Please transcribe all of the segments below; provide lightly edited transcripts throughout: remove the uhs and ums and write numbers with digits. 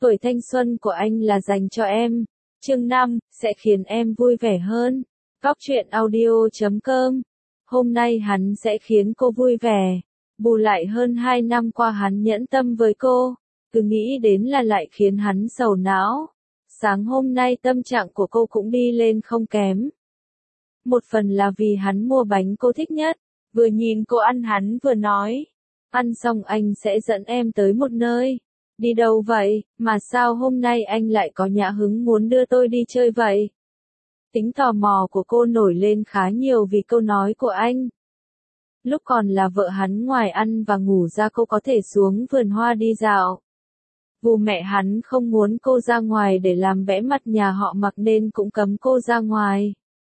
Tuổi thanh xuân của anh là dành cho em. Chương 5, sẽ khiến em vui vẻ hơn. Góc truyện audio.com. Hôm nay hắn sẽ khiến cô vui vẻ. Bù lại hơn 2 năm qua hắn nhẫn tâm với cô. Cứ nghĩ đến là lại khiến hắn sầu não. Sáng hôm nay tâm trạng của cô cũng đi lên không kém. Một phần là vì hắn mua bánh cô thích nhất. Vừa nhìn cô ăn hắn vừa nói. Ăn xong anh sẽ dẫn em tới một nơi. Đi đâu vậy, mà sao hôm nay anh lại có nhã hứng muốn đưa tôi đi chơi vậy? Tính tò mò của cô nổi lên khá nhiều vì câu nói của anh. Lúc còn là vợ hắn ngoài ăn và ngủ ra cô có thể xuống vườn hoa đi dạo. Dù mẹ hắn không muốn cô ra ngoài để làm bẽ mặt nhà họ Mặc nên cũng cấm cô ra ngoài.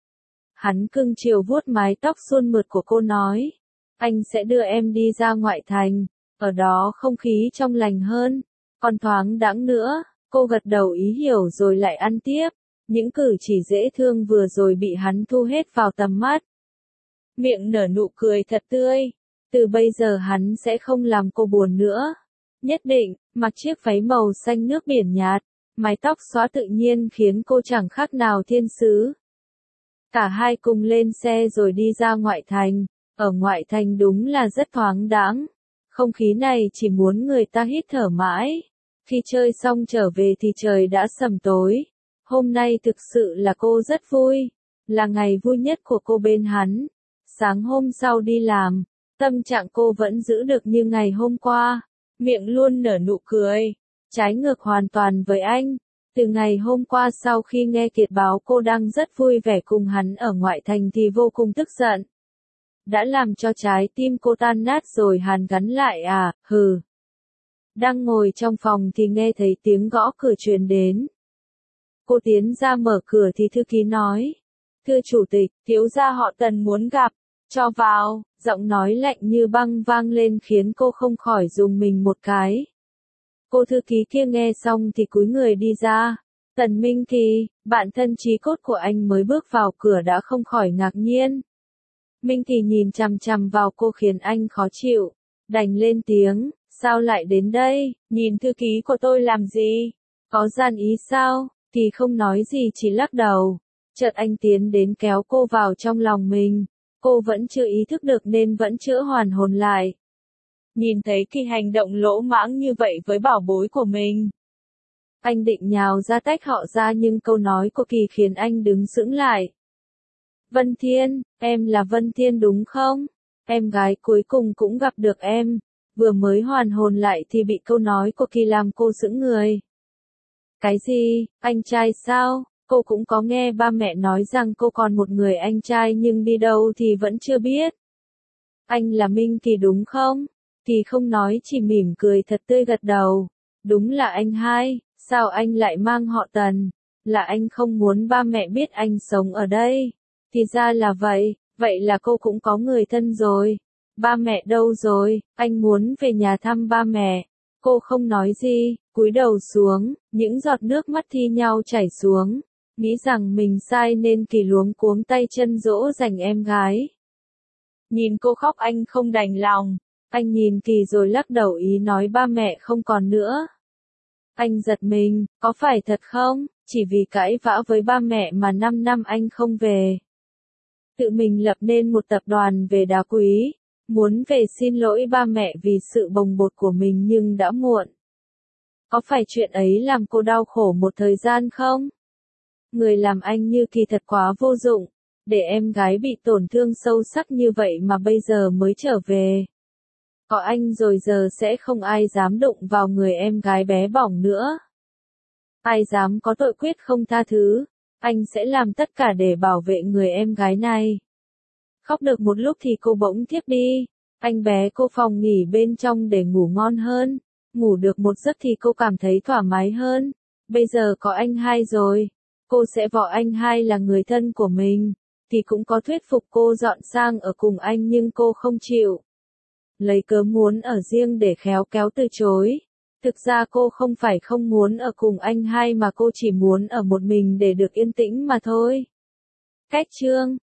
Hắn cưng chiều vuốt mái tóc suôn mượt của cô nói. Anh sẽ đưa em đi ra ngoại thành, ở đó không khí trong lành hơn, còn thoáng đãng nữa. Cô gật đầu ý hiểu rồi lại ăn tiếp. Những cử chỉ dễ thương vừa rồi bị hắn thu hết vào tầm mắt. Miệng nở nụ cười thật tươi. Từ bây giờ hắn sẽ không làm cô buồn nữa. Nhất định, mặc chiếc váy màu xanh nước biển nhạt, mái tóc xõa tự nhiên khiến cô chẳng khác nào thiên sứ. Cả hai cùng lên xe rồi đi ra ngoại thành. Ở ngoại thành đúng là rất thoáng đãng. Không khí này chỉ muốn người ta hít thở mãi. Khi chơi xong trở về thì trời đã sầm tối. Hôm nay thực sự là cô rất vui. Là ngày vui nhất của cô bên hắn. Sáng hôm sau đi làm, tâm trạng cô vẫn giữ được như ngày hôm qua. Miệng luôn nở nụ cười. Trái ngược hoàn toàn với anh. Từ ngày hôm qua sau khi nghe Kiệt báo cô đang rất vui vẻ cùng hắn ở ngoại thành thì vô cùng tức giận. Đã làm cho trái tim cô tan nát rồi hàn gắn lại à, hừ. Đang ngồi trong phòng thì nghe thấy tiếng gõ cửa truyền đến. Cô tiến ra mở cửa thì thư ký nói. Thưa chủ tịch, thiếu gia họ Tần muốn gặp, cho vào. Giọng nói lạnh như băng vang lên khiến cô không khỏi rùng mình một cái. Cô thư ký kia nghe xong thì cúi người đi ra. Tần Minh Kỳ, bạn thân chí cốt của anh mới bước vào cửa đã không khỏi ngạc nhiên. Minh Kỳ nhìn chằm chằm vào cô khiến anh khó chịu. Đành lên tiếng, sao lại đến đây, nhìn thư ký của tôi làm gì? Có gian ý sao? Kỳ không nói gì chỉ lắc đầu. Chợt anh tiến đến kéo cô vào trong lòng mình. Cô vẫn chưa ý thức được nên vẫn chưa hoàn hồn lại. Nhìn thấy Kỳ hành động lỗ mãng như vậy với bảo bối của mình. Anh định nhào ra tách họ ra nhưng câu nói của Kỳ khiến anh đứng sững lại. Vân Thiên, em là Vân Thiên đúng không? Em gái cuối cùng cũng gặp được em. Vừa mới hoàn hồn lại thì bị câu nói của Kỳ làm cô sững người. Cái gì, anh trai sao? Cô cũng có nghe ba mẹ nói rằng cô còn một người anh trai nhưng đi đâu thì vẫn chưa biết. Anh là Minh Kỳ đúng không? Kỳ không nói chỉ mỉm cười thật tươi gật đầu. Đúng là anh hai, sao anh lại mang họ Tần? Là anh không muốn ba mẹ biết anh sống ở đây. Thì ra là vậy, vậy là cô cũng có người thân rồi. Ba mẹ đâu rồi, anh muốn về nhà thăm ba mẹ. Cô không nói gì, cúi đầu xuống, những giọt nước mắt thi nhau chảy xuống. Nghĩ rằng mình sai nên Kỳ luống cuống tay chân dỗ dành em gái. Nhìn cô khóc anh không đành lòng. Anh nhìn Kỳ rồi lắc đầu ý nói ba mẹ không còn nữa. Anh giật mình, có phải thật không? Chỉ vì cãi vã với ba mẹ mà 5 năm anh không về. Tự mình lập nên một tập đoàn về đá quý. Muốn về xin lỗi ba mẹ vì sự bồng bột của mình nhưng đã muộn. Có phải chuyện ấy làm cô đau khổ một thời gian không? Người làm anh như Kỳ thật quá vô dụng. Để em gái bị tổn thương sâu sắc như vậy mà bây giờ mới trở về. Có anh rồi giờ sẽ không ai dám đụng vào người em gái bé bỏng nữa. Ai dám có tội quyết không tha thứ. Anh sẽ làm tất cả để bảo vệ người em gái này. Khóc được một lúc thì cô bỗng thiếp đi. Anh bé cô phòng nghỉ bên trong để ngủ ngon hơn. Ngủ được một giấc thì cô cảm thấy thoải mái hơn. Bây giờ có anh hai rồi. Cô sẽ vợ anh hai là người thân của mình. Thì cũng có thuyết phục cô dọn sang ở cùng anh nhưng cô không chịu. Lấy cớ muốn ở riêng để khéo kéo từ chối. Thực ra cô không phải không muốn ở cùng anh hai mà cô chỉ muốn ở một mình để được yên tĩnh mà thôi. Cách chương